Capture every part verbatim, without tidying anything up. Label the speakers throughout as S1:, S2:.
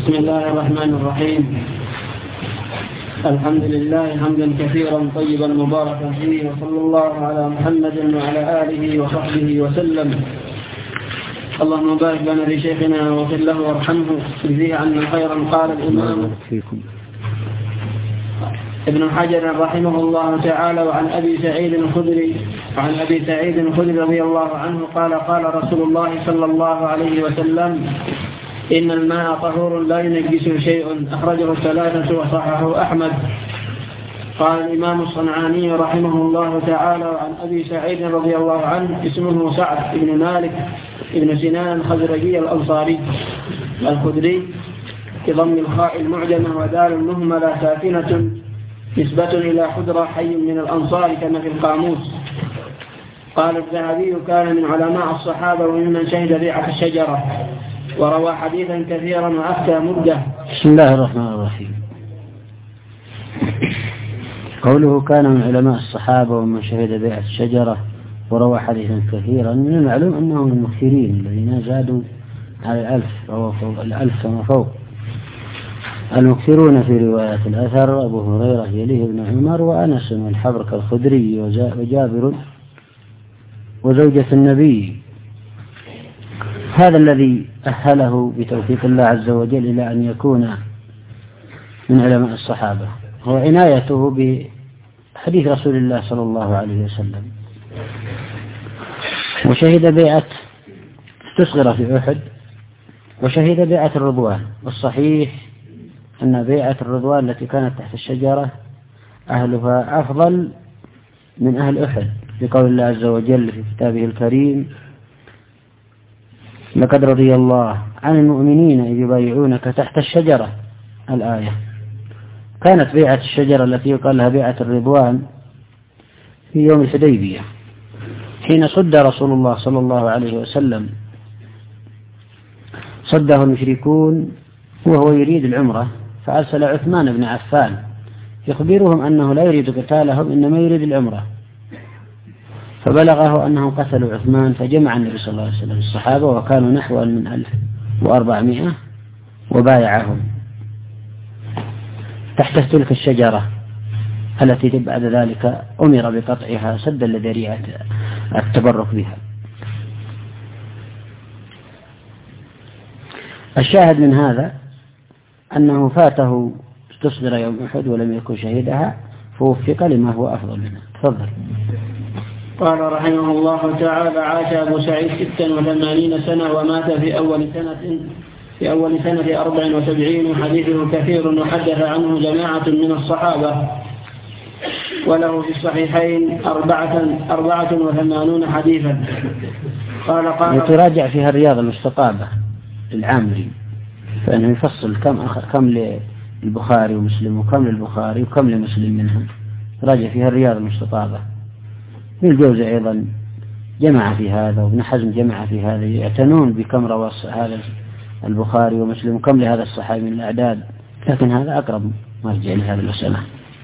S1: بسم الله الرحمن الرحيم. الحمد لله حمدا كثيرا طيبا مباركا فيه، وصلى الله على محمد وعلى آله وصحبه وسلم. اللهم بارك لنا في شيخنا واغفر له وارحمه واجزه عنا خيرا. قال الإمام ابن حجر رحمه الله تعالى: وعن أبي سعيد الخدري وعن أبي سعيد الخدري رضي الله عنه قال: قال رسول الله صلى الله عليه وسلم: إن الماء طهور لا ينجسه شيء. أخرجه الثلاثة وصححه أحمد. قال الإمام الصنعاني رحمه الله تعالى: وعن أبي سعيد رضي الله عنه اسمه سعد بن مالك بن سنان الخزرجي الأنصاري الخدري بضم الخاء المعجمة ودال المهملة ساكنة نسبة إلى خدرة حي من الأنصار كما في القاموس. قال الذهبي: كان من علماء الصحابة وممن شهد بيعة الشجرة، وروى حديثا كثيرا وأفتى مدة.
S2: بسم الله الرحمن الرحيم. قوله كان من علماء الصحابة ومن شهد بيعة الشجرة وروى حديثا كثيرا، من المعلوم أنهم المكثرين الذين زادوا على الألف أو فوق الألف كما فوق. المكثرون في رواية الأثر أبو هريرة يليه ابن عمر وأنس والحبر كالخدري وجابر وزوجة النبي. هذا الذي أهله بتوفيق الله عز وجل إلى أن يكون من علماء الصحابة هو عنايته بحديث رسول الله صلى الله عليه وسلم. وشهد بيعة استصغر في أحد، وشهد بيعة الرضوان. والصحيح أن بيعة الرضوان التي كانت تحت الشجرة أهلها أفضل من أهل أحد، لقول الله عز وجل في كتابه الكريم: لقد رضي الله عن المؤمنين إذ يبايعونك تحت الشجرة. الآية. كانت بيعة الشجرة التي يقال لها بيعة الرضوان في يوم الحديبية، حين صد رسول الله صلى الله عليه وسلم صده المشركون وهو يريد العمرة، فأرسل عثمان بن عفان يخبرهم أنه لا يريد قتالهم إنما يريد العمرة، فبلغه أنهم قتلوا عثمان، فجمع النبي صلى الله عليه وسلم الصحابة وكانوا نحو من ألف وأربعمائة وبايعهم تحت تلك الشجرة التي بعد ذلك أمر بقطعها سدا لذريعة التبرك بها. الشاهد من هذا أنه فاته استصغر يوم أحد ولم يكن شهيدها، فوفق لما هو أفضل منها. تفضل.
S1: قال رحمه الله تعالى: عاش أبو سعيد ستا وثمانين سنة ومات في أول سنة في أول سنة أربع وسبعين، وحديثه كثير وحدث عنه جماعة من الصحابة، وله في الصحيحين أربعة, أربعة وثمانون حديثا. قال قال
S2: يتراجع فيها الرياض المستطابة للعامري، فإنه يفصل كم كم للبخاري ومسلم وكم للبخاري وكم لمسلم منهم، راجع فيها الرياض المستطابة. ابن الجوزي أيضا جمع في هذا، وابن حزم جمع في هذا، يعتنون بكم روى هذا البخاري ومسلم وكم لهذا الصحابي من الأعداد، لكن هذا أقرب مرجع لهذه المسألة.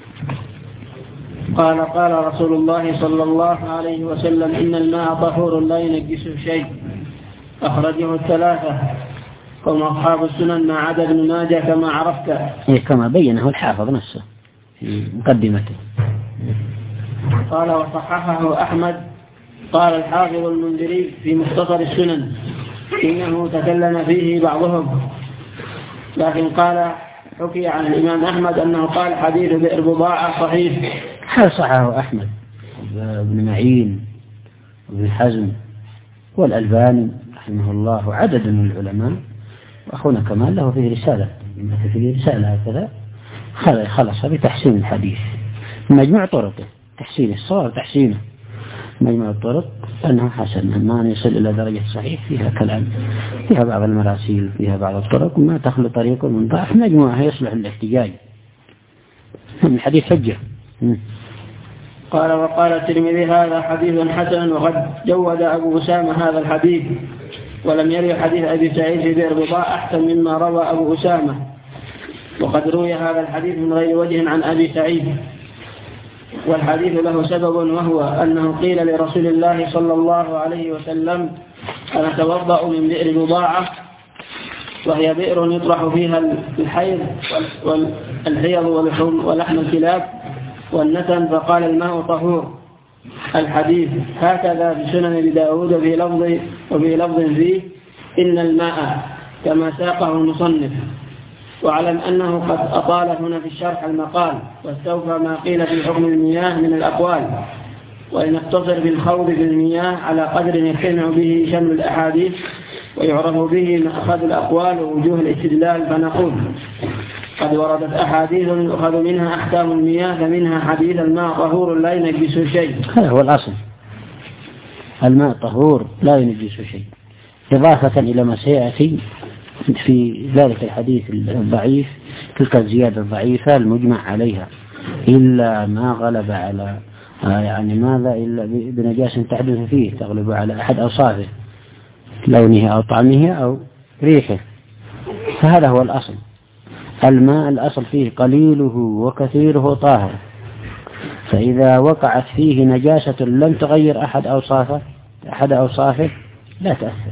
S1: قال قال رسول الله صلى الله عليه وسلم: إن الماء طهور لا ينجسه شيء. أخرجه الثلاثة هم أصحاب السنن ما عدا ابن ماجه كما عرفت،
S2: إيه كما بينه الحافظ نفسه في مقدمته.
S1: قال وصححه أحمد. قال الحافظ المنذري في مختصر السنن: إنه تكلم فيه بعضهم، لكن قال حكي عن الإمام أحمد أنه قال حديث بئر بضاعة صحيح.
S2: هل صححه أحمد وابن معين وابن حزم والألباني رحمه الله وعدد من العلماء، وأخونا كمال له فيه رسالة فيه رسالة هكذا خلص بتحسين الحديث، مجموع طرقه، تحسين الصور تحسينه، مجموع الطرق أنه حسن، ما يصل إلى درجة صحيح، فيها كلام، فيها بعض المراسيل، فيها بعض الطرق، وما تخلو طريق من ضعف، مجموعة يصلح للاحتجاج، الحديث حجة.
S1: قال وقال الترمذي: هذا حديث حسن، وقد جود أبو أسامة هذا الحديث، ولم يروي حديث أبي سعيد في بئر بضاعة أحسن مما روى أبو أسامة، وقد روي هذا الحديث من غير وجه عن أبي سعيد. والحديث له سبب، وهو أنه قيل لرسول الله صلى الله عليه وسلم: أنا أتوضأ من بئر بضاعة؟ وهي بئر يطرح فيها الحيض والحيض ولحم الكلاب والنتن، فقال الماء طهور. الحديث هكذا في سنن أبي داود وفي لفظ وفي لفظ فيه إن الماء كما ساقه المصنف. واعلم أنه قد أطال هنا في الشرح المقال واستوفى ما قيل في حكم المياه من الأقوال، ولنقتصر بالخوض في المياه على قدر يجتمع به شمل الأحاديث ويعرف به مأخذ الأقوال ووجوه الاستدلال. فنقول قد وردت أحاديث يؤخذ منها أحكام المياه، فمنها حديث الماء طهور لا ينجس شيء.
S2: هذا هو الأصل، الماء طهور لا ينجس شيء، إضافة إلى ما سيأتي في ذلك الحديث الضعيف، تلك الزيادة الضعيفة المجمع عليها، إلا ما غلب على يعني ماذا إلا بنجاسة تحدث فيه تغلب على أحد أوصافه، لونه أو طعمه أو ريحه. فهذا هو الأصل، الماء الأصل فيه قليله وكثيره طاهر، فإذا وقعت فيه نجاسة لم تغير أحد أوصافه أحد أوصافه لا تأثر،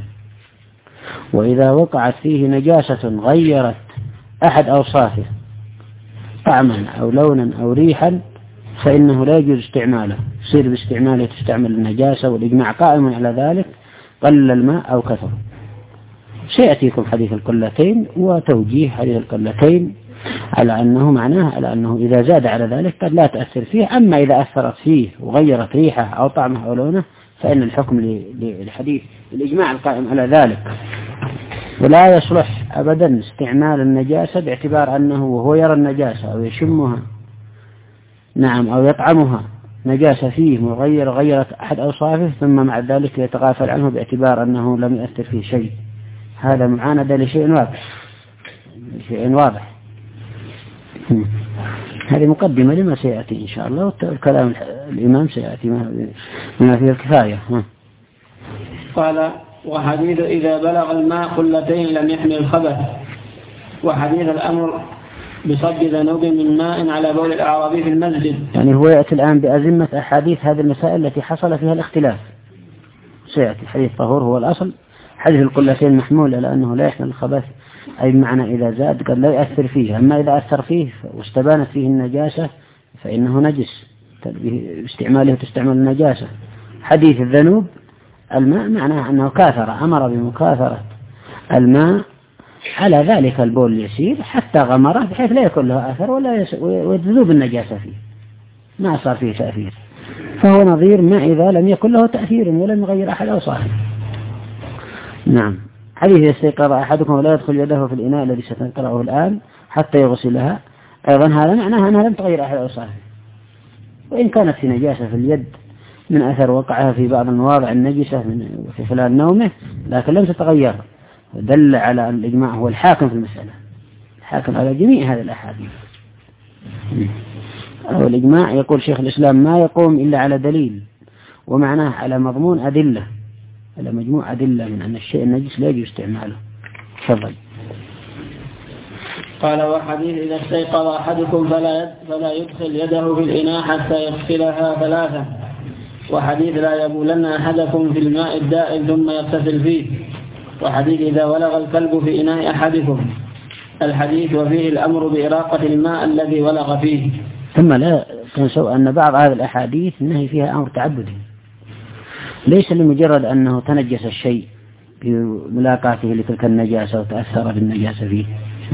S2: وإذا وقعت فيه نجاسة غيرت أحد أوصافه طعما أو لونا أو ريحا فإنه لا يجوز استعماله، يصير باستعماله تستعمل النجاسة، والإجماع قائم على ذلك قل الماء أو كثر. سيأتيكم حديث القلتين وتوجيه حديث القلتين على أنه معناه على أنه إذا زاد على ذلك قد لا تأثر فيه، أما إذا أثرت فيه وغيرت ريحه أو طعمه أو لونه فإن الحكم للحديث الإجماع القائم على ذلك. ولا يصلح أبدا استعمال النجاسة باعتبار أنه وهو يرى النجاسة أو يشمها نعم أو يطعمها نجاسة فيه مغير غيرت أحد أوصافه ثم مع ذلك يتغافل عنه باعتبار أنه لم يأثر فيه شيء، هذا معاندة لشيء واضح شيء واضح. هذه مقدمة لما سيأتي إن شاء الله، والكلام الإمام سيأتي ما فيه الكفاية.
S1: قال وحديث إذا بلغ الماء قلتين لم يحمل الخبث، وحديث الأمر بصب ذنوب من ماء على بول الأعرابي في المسجد.
S2: يعني هو يأتي الآن بأزمة أحاديث هذه المسائل التي حصل فيها الاختلاف. سيأتي حديث طهور هو الأصل، حديث القلتين محمول على أنه لا يحمل الخبث، أي معنى إذا زاد قد لا يأثر فيه، أما إذا أثر فيه واستبانت فيه النجاسة فإنه نجس باستعماله تستعمل النجاسة. حديث الذنوب الماء معناه أنه كاثر، أمر بمكاثرة الماء على ذلك البول اليسير حتى غمره بحيث لا يكون له أثر ولا وتذوب النجاسة فيه، ما صار فيه تأثير، فهو نظير ما إذا لم يكن له تأثير ولم يغير أحد أوصافه. نعم. حديث استيقظ أحدكم ولا يدخل يده في الإناء الذي سنقرأه الآن حتى يغسلها، أيضا هذا معناها أنها لم تغير أحد أوصافه، وإن كانت في نجاسة في اليد من أثر وقعها في بعض المواضع النجسة من في خلال نومه لكن لم تتغير، دل على أن الإجماع هو الحاكم في المسألة، الحاكم على جميع هذه الأحاديث. والإجماع يقول شيخ الإسلام ما يقوم إلا على دليل، ومعناه على مضمون أدلة، على مجموع أدلة من أن الشيء النجس لا يجوز استعماله. تفضل.
S1: قال وحديث إذا استيقظ أحدكم فلا يد فلا يدخل يده في الإناء حتى يغسلها ثلاثة، وحديث لا يبولن أحدكم في الماء الدائم ثم يغتسل فيه، وحديث إذا ولغ الكلب في إناء أحدكم. الحديث وفيه الأمر بإراقة الماء الذي ولغ فيه.
S2: ثم لا تنسوا أن بعض هذه الأحاديث النهي فيها أمر تعبدي، ليس لمجرد أنه تنجس الشيء بملاقاته لتلك النجاسة وتأثر بالنجاسة فيه.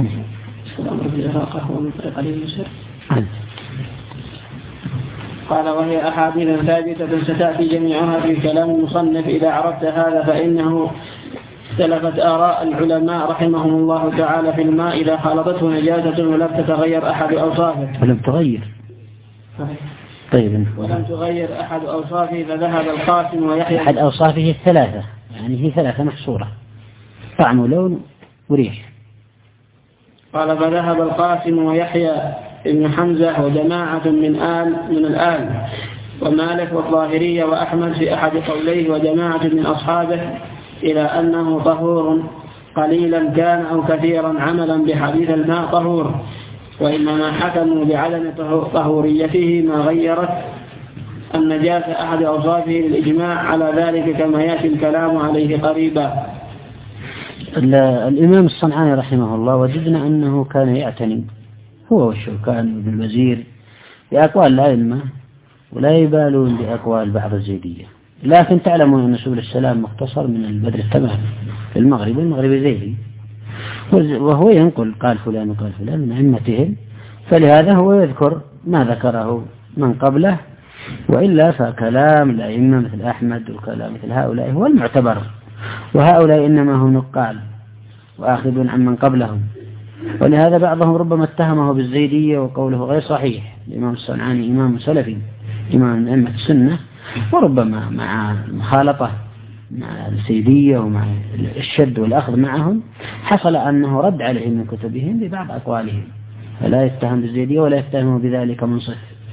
S1: قال وهي أحاديث ثابتة ستأتي جميعها في كلام المصنف. إذا عرفت هذا فإنه اختلفت آراء العلماء رحمهم الله تعالى في الماء إذا خالطته نجاسة ولم تتغير أحد أوصافه.
S2: ولم تغير طيب
S1: ولم تغير أحد أوصافه فذهب القاسم ويحيى.
S2: أحد أوصافه الثلاثة، يعني هي ثلاثة محصورة، طعم ولون وريح.
S1: قال فذهب القاسم ويحيى ابن حمزة وجماعة من آل من الآل ومالك والظاهرية وأحمد في أحد قوليه وجماعة من أصحابه إلى أنه طهور قليلا كان أو كثيرا عملا بحديث الماء طهور، وإنما حكموا بعدم طهوريته ما غيرت النجاسة أحد أوصافه للإجماع على ذلك كما يأتي الكلام عليه قريبا.
S2: الإمام الصنعاني رحمه الله وجدنا أنه كان يعتني هو والشوكاني وابن الوزير بأقوال الأئمة ولا يبالون بأقوال بعض الزيدية، لكن تعلمون أن سبل السلام مختصر من البدر التمام في المغرب والمغرب زيدي، وهو ينقل قال فلان وقال فلان من أئمتهم، فلهذا هو يذكر ما ذكره من قبله، وإلا فكلام الأئمة مثل أحمد وكلام مثل هؤلاء هو المعتبر، وهؤلاء إنما هم نقال وآخذون عن من قبلهم. ولهذا بعضهم ربما اتهمه بالزيدية وقوله غير صحيح. الإمام الصنعاني إمام سلفي إمام من أئمة السنة، وربما مع مخالطة مع الزيدية ومع الشد والأخذ معهم حصل أنه رد عليهم من كتبهم ببعض أقوالهم، فلا يتهم بالزيدية ولا يتهم بذلك منصف.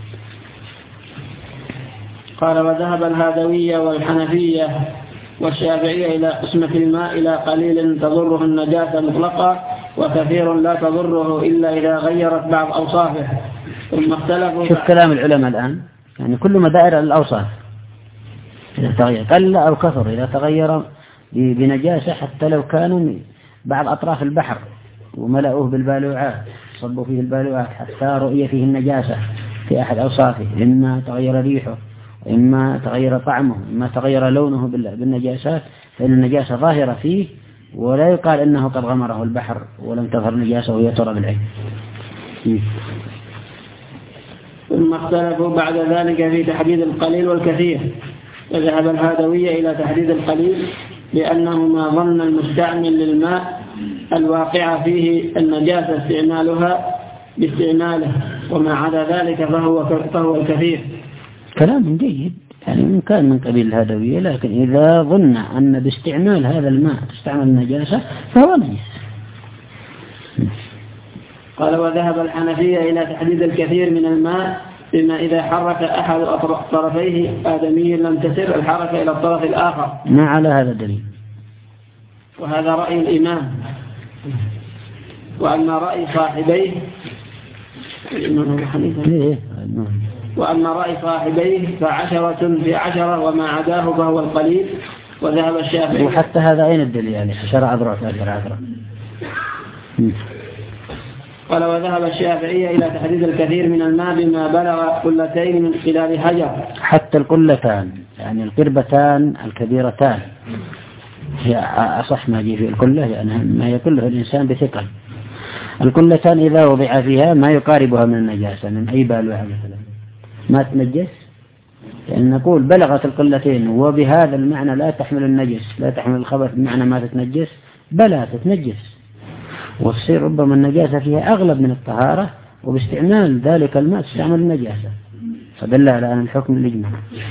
S1: قال وذهب الهادوية والحنفية والشافعية إلى قسمة الماء إلى قليل تضره النجاسة مطلقة وكثير لا تضره إلا إذا غيرت بعض أوصافه، ثم اختلفوا.
S2: شوف كلام العلماء الآن، يعني كل ما دائر الأوصاف إذا تغير قل أو كثر، إذا تغير بنجاسة حتى لو كانوا بعض أطراف البحر وملأوه بالبالوعات صبوا فيه البالوعات حتى رؤية فيه النجاسة في أحد أوصافه، إما تغير ريحه إما تغير طعمه إما تغير لونه بالنجاسات، فإن النجاسة ظاهرة فيه ولا يقال إنه قد غمره البحر ولم تظهر نجاسة وهي ترى بالعين.
S1: ثم اختلفوا بعد ذلك في تحديد القليل والكثير، فذهب الهادوية إلى تحديد القليل لأنه ما ظن المستعمل للماء الواقع فيه النجاسة استعمالها باستعماله، وما عدا ذلك فهو فهو الكثير.
S2: كلام جيد، يعني إن كان من قبيل الهادوية، لكن إذا ظن أن باستعمال هذا الماء تستعمل النجاسة فهو نجس.
S1: قال وذهب الحنفية إلى تحديد الكثير من الماء بما إذا حرك أحد طرفيه آدمي لم تسر الحركة إلى الطرف الآخر.
S2: ما على هذا دليل،
S1: وهذا رأي الإمام. وأما رأي صاحبيه وأما رأي صاحبيه فعشرة في عشرة وما عداه فهو القليل. وذهب الشافعي.
S2: وحتى هذا أين الدليل يعني عشرة أذرع في عشرة أذرع.
S1: قال وذهب الشافعية إلى تحديد الكثير من الماء بما بلغ قلتين من خلال حجر.
S2: حتى القلتان يعني القربتان الكبيرتان هي أصح ما يجي في القلة، يعني ما يقله الإنسان بثقل. القلتان إذا وضع فيها ما يقاربها من النجاسة من أي بالوعة مثلا ما تنجس، يعني نقول بلغت القلتين وبهذا المعنى لا تحمل النجس لا تحمل الخبث بمعنى ما تتنجس، بلا تتنجس، وتصير ربما النجاسة فيها أغلب من الطهارة، وباستعمال ذلك الماء تستعمل النجاسة، فدل على أن الحكم الإجماع.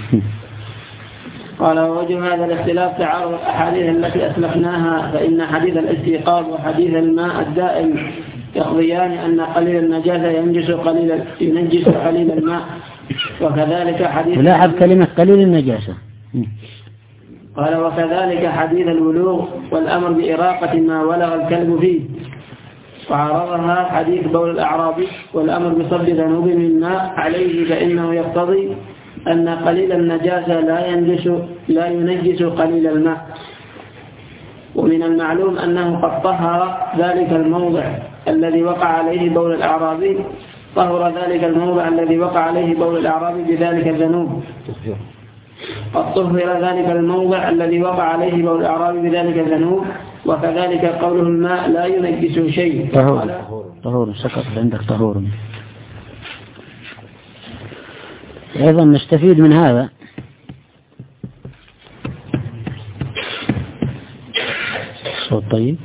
S1: قال ووجه هذا الاختلاف تعارض الأحاديث التي أسلفناها، فإن حديث الاستيقاظ وحديث الماء الدائم يقضيان أن قليل النجاسة ينجس قليل ينجس قليل الماء، وكذلك حديث
S2: لاحظ كلمة قليل النجاسة.
S1: قال وكذلك حديث الولوغ والأمر بإراقة ما ولغ الكلب فيه، وعرضها حديث بول الأعرابي والأمر بصب ذنوب من ماء عليه، فإنه يقتضي أن قليل النجاسة لا ينجس لا ينجس قليل الماء. ومن المعلوم أنه قد طهر ذلك الموضع الذي وقع عليه بول الأعرابي طهر ذلك الموضع الذي وقع عليه بول الأعرابي بذلك الذنوب قد طهر ذلك الموضع الذي وقع عليه بول الأعرابي بذلك الذنوب، وكذلك قوله الماء لا ينجس شيء.
S2: طهور طهور سقط عندك طهور. أيضا نستفيد من هذا صوت طيب،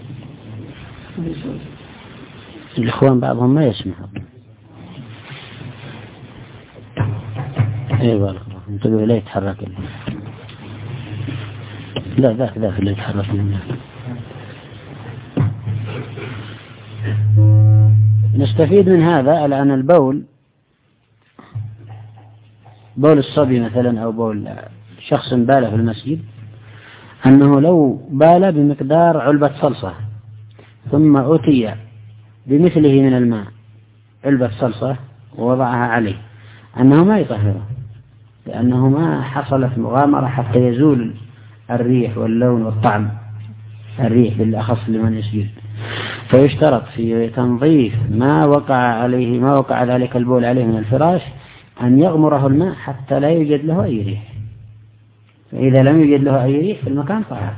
S2: الإخوان بعضهم ما يسمعوا. ايه بالك انتبه لا يتحرك، لا ذاك ذاك اللي يتحرك منه. نستفيد من هذا الآن البول بول الصبي مثلا أو بول شخص بال في المسجد، أنه لو بال بمقدار علبة صلصة ثم أتي بمثله من الماء علبة صلصة ووضعها عليه أنه ما يطهره، لأنه ما حصلت مغامرة حتى يزول الريح واللون والطعم، الريح بالأخص لمن يسجد. فيشترط في تنظيف ما وقع عليه ما وقع ذلك البول عليه من الفراش أن يغمره الماء حتى لا يوجد له أي ريح، فإذا لم يوجد له أي ريح في المكان طهر.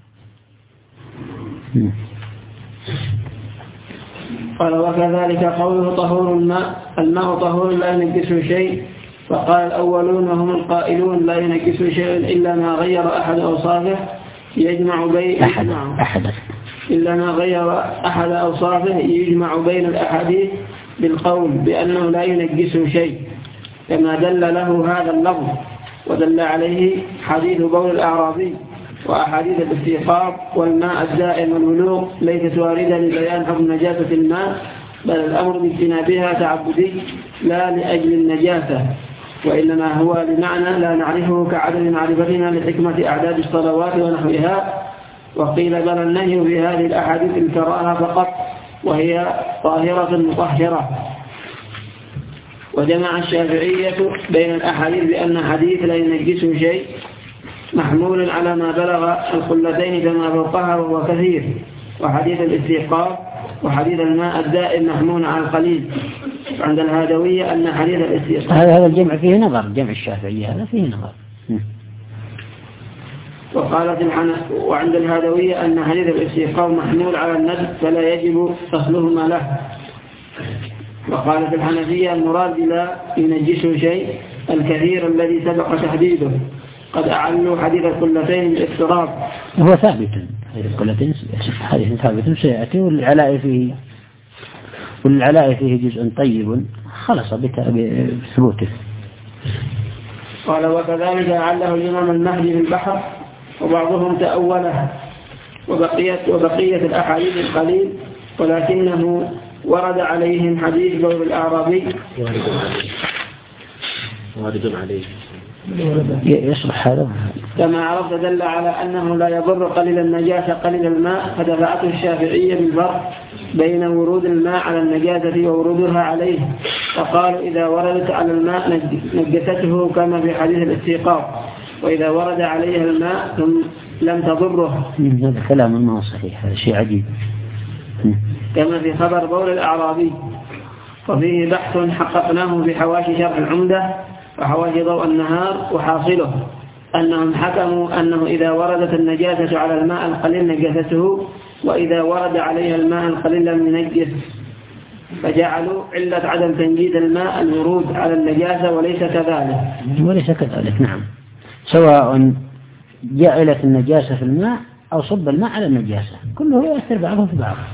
S1: قال وكذلك قوله طهور الماء، الماء طهور لا ينجسه شيء. فقال الأولون وهم القائلون لا ينجسه شيء إلا ما غير أحد أوصافه يجمع بين
S2: أحد أحد
S1: إلا ما غير أحد أوصافه يجمع بين الأحاديث بالقول بأنه لا ينجسه شيء، كما دل له هذا اللفظ ودل عليه حديث بول الأعرابي وأحاديث الاستيقاظ والماء الدائم والولوغ ليست واردة لبيان حكم نجاسة الماء، بل الأمر باجتنابها تعبدي لا لأجل النجاسة، وإنما هو لمعنى لا نعرفه كعدم معرفتنا لحكمة أعداد الصلوات ونحوها. وقيل بل النهي في هذه الأحاديث الكراهة فقط وهي طاهرة مطهرة. وجمع الشافعية بين الأحاديث بأن حديث لا ينجسه شيء محمول على ما بلغ القلتين كما فوقها وهو كثير، وحديث الاستيقاظ وحديث الماء الدائم محمول على القليل. عند الهادوية أن حديث الاستيقاظ
S2: هذا الجمع فيه نظر، جمع الشافعية هذا فيه نظر.
S1: وقالت الحنف وعند الهادوية أن حديث الاستيقاظ محمول على الندب فلا يجب فصلهما له. وقالت الحنفية المراد لا ينجسه شيء الكثير الذي سبق تحديده، قد أعلوا حديث القلتين بالافتراض.
S2: هو ثابت حديث القلتين حديث ثابت سيأتي، والعلاء فيه والعلاء فيه جزء طيب خلص بثبوته.
S1: قال وكذلك أعله الإمام المهدي في البحر، وبعضهم تأوله وبقية, وبقية الأحاديث القليل، ولكنه ورد عليهم حديث بول الأعرابي
S3: وارد عليه
S2: يصلح هذا
S1: كما عرفت دل على أنه لا يضر قليل النجاسة قليل الماء، فدفعته الشافعية بالفرق بين ورود الماء على النجاسة وورودها عليه، فقالوا إذا وردت على الماء نجسته كما في حديث الاستيقاظ، وإذا ورد عليها الماء ثم لم تضره.
S2: هذا كلام ما صحيح، هذا شيء عجيب.
S1: كما في خبر بول الأعرابي. وفيه بحث حققناه في حواشي شرح العمدة وحواشي ضوء النهار، وحاصله أنهم حكموا أنه إذا وردت النجاسة على الماء القليل نجسته، وإذا ورد عليها الماء القليل لم ينجس، فجعلوا علة عدم تنجيز الماء الورود على النجاسة، وليس كذلك.
S2: وليس كذلك، نعم، سواء جعلت النجاسة في الماء أو صب الماء على النجاسة كله يؤثر بعضه في بعض،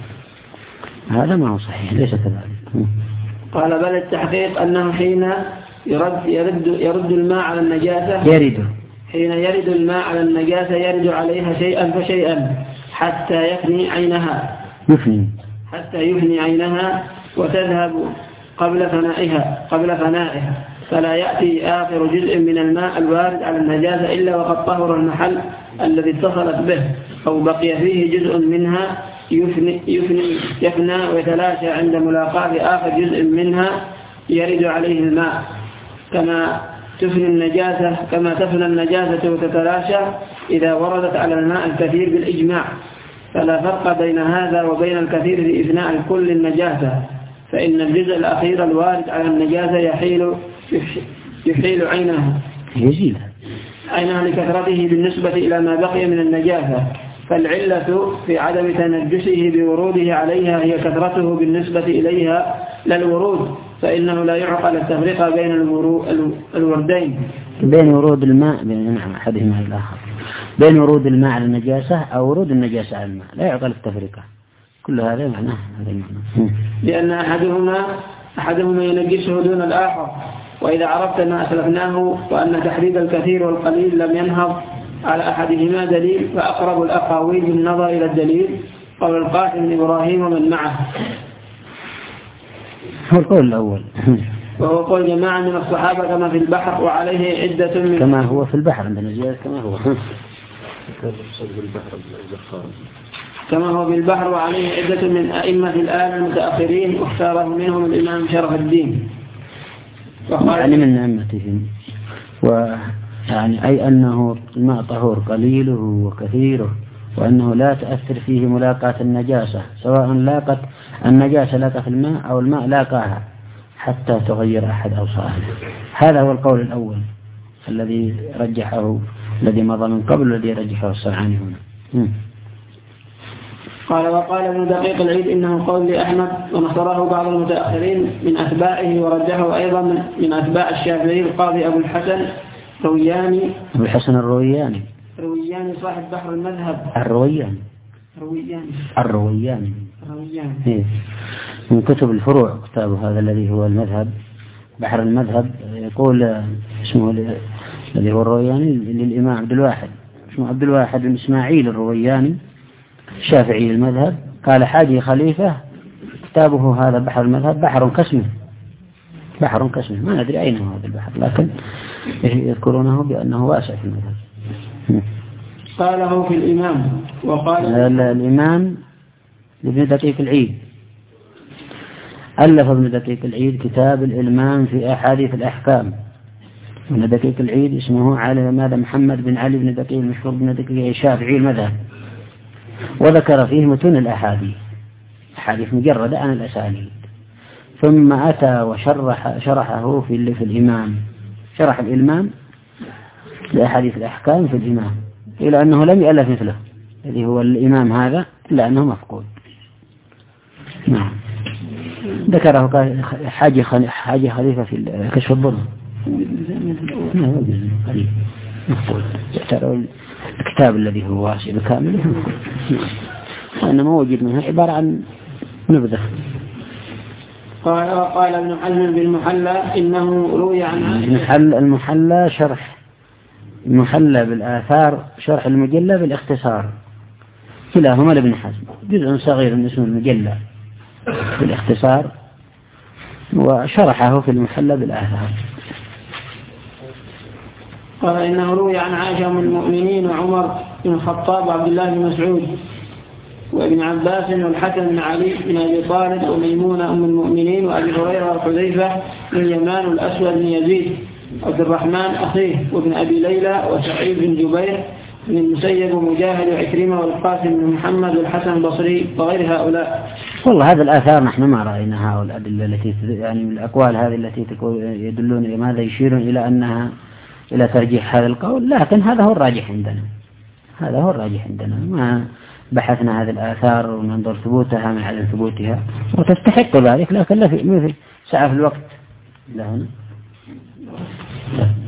S2: هذا ما هو صحيح، ليس كذلك.
S1: قال بل التحقيق أنه حين يرد, يرد, يرد الماء على النجاسة
S2: يرد
S1: حين يرد الماء على النجاسة يرد عليها شيئا فشيئا حتى يفني عينها
S2: يفني
S1: حتى يفني عينها وتذهب قبل فنائها قبل فنائها فلا يأتي آخر جزء من الماء الوارد على النجاسة إلا وقد طهر المحل الذي اتصلت به، أو بقي فيه جزء منها يفني, يفني يفنى ويتلاشى عند ملاقاة آخر جزء منها يرد عليه الماء، كما تفني النجاسة كما تفنى النجاسة وتتلاشى إذا وردت على الماء الكثير بالإجماع. فلا فرق بين هذا وبين الكثير في إفناء كل النجاسة، فإن الجزء الأخير الوارد على النجاسة يحيل يحيل عينها
S2: يزيلها
S1: عينها لكثرته بالنسبة إلى ما بقي من النجاسة، فالعلة في عدم تنجسه بوروده عليها هي كثرته بالنسبة إليها للورود، فإنه لا يعقل التفرقة بين الوردين
S2: بين ورود الماء بين نعم أحدهما الآخر بين ورود الماء على النجاسة أو ورود النجاسة على الماء، لا يعقل التفرقة، كل هذا معناه هذا المعنى، لأن
S1: أحدهما أحدهما ينجسه دون الآخر. وإذا عرفت ما أسلفناه وأن تحديد الكثير والقليل لم ينهض على أحدهما دليل، فأقرب الأقاويل بالنظر إلى الدليل قول القاسم بن إبراهيم ومن معه،
S2: هو القول الأول،
S1: وهو قول جماعة من الصحابة كما في البحر وعليه عدة من
S2: كما هو في البحر عندنا زيادة كما هو
S1: كما هو بالبحر وعليه عدة من أئمة الآن المتأخرين، واختاره منهم الإمام شرف الدين
S2: يعني من أئمتهم، ويعني أي أنه الماء طهور قليله وكثيره وأنه لا تأثر فيه ملاقاة النجاسة، سواء لاقت النجاسة لاقت الماء أو الماء لاقاها حتى تغير أحد أوصافه. هذا هو القول الأول الذي رجحه الذي مضى من قبل الذي رجحه الصنعاني هنا.
S1: قال وقال ابن دقيق العيد إنه قول لأحمد ونصره بعض المتأخرين من أتباعه، ورجحه أيضا من, من أتباع الشافعي القاضي أبو الحسن روياني
S2: أبو الحسن الروياني
S1: روياني صاحب بحر المذهب
S2: الروياني
S1: روياني
S2: الروياني
S1: روياني
S2: إيه. من كتب الفروع كتابه هذا الذي هو المذهب بحر المذهب، يقول اسمه الذي هو الروياني للإمام عبد الواحد، اسمه عبد الواحد بن إسماعيل الروياني شافعي المذهب. قال حاجي خليفة كتابه هذا بحر المذهب بحر كاسمه، بحر كاسمه، ما ندري أين هو هذا البحر، لكن يذكرونه بأنه واسع في المذهب.
S1: قاله في الإمام. وقال
S2: الإمام ابن دقيق العيد ألف ابن دقيق العيد كتاب الإلمام في أحاديث الأحكام. ابن دقيق العيد اسمه علي ماذا محمد بن علي بن دقيق المشهور بن دقيق شافعي المذهب، وذكر فيه متون الأحاديث، أحاديث مجردة عن الأسانيد، ثم أتى وشرح شرحه في في الإمام، شرح الإلمام لأحاديث الأحكام في الإمام، إلى أنه لم يألف مثله الذي هو الإمام هذا إلا أنه مفقود. نعم. ذكره حاجة حاجة خليفة في كشف الظلم. نعم خليفة مفقود، ترى الكتاب الذي هو واسع بكامله مفقود، وإنما وجد منها عبارة عن نبذة.
S1: قال وقال ابن حزم بالمحلى إنه روي عن
S2: المحلى المحلى شرح المحلى بالآثار، شرح المجلة بالاختصار، كلاهما لابن حزم، جزء صغير اسمه المجلة بالاختصار، وشرحه في المحلى بالآثار.
S1: قال إنه روي عن عائشة من المؤمنين وعمر بن الخطاب وعبد الله بن مسعود وابن عباس والحسن بن علي بن أبي طالب وميمونة أم المؤمنين وأبي هريرة وحذيفة بن اليمان والأسود بن يزيد عبد الرحمن أخيه وابن أبي ليلى وسعيد بن جبير بن المسيب ومجاهد وعكرمة والقاسم بن محمد والحسن البصري وغير هؤلاء.
S2: والله هذه الآثار نحن ما رأيناها، والأدلة التي يعني من الأقوال هذه التي يدلون إلى ماذا يشيرون إلى أنها إلى ترجيح هذا القول، لكن هذا هو الراجح عندنا، هذا هو الراجح عندنا، ما بحثنا هذه الآثار وننظر ثبوتها من عدم ثبوتها، وتستحق ذلك، لكن لا في سعة في الوقت. لا هنا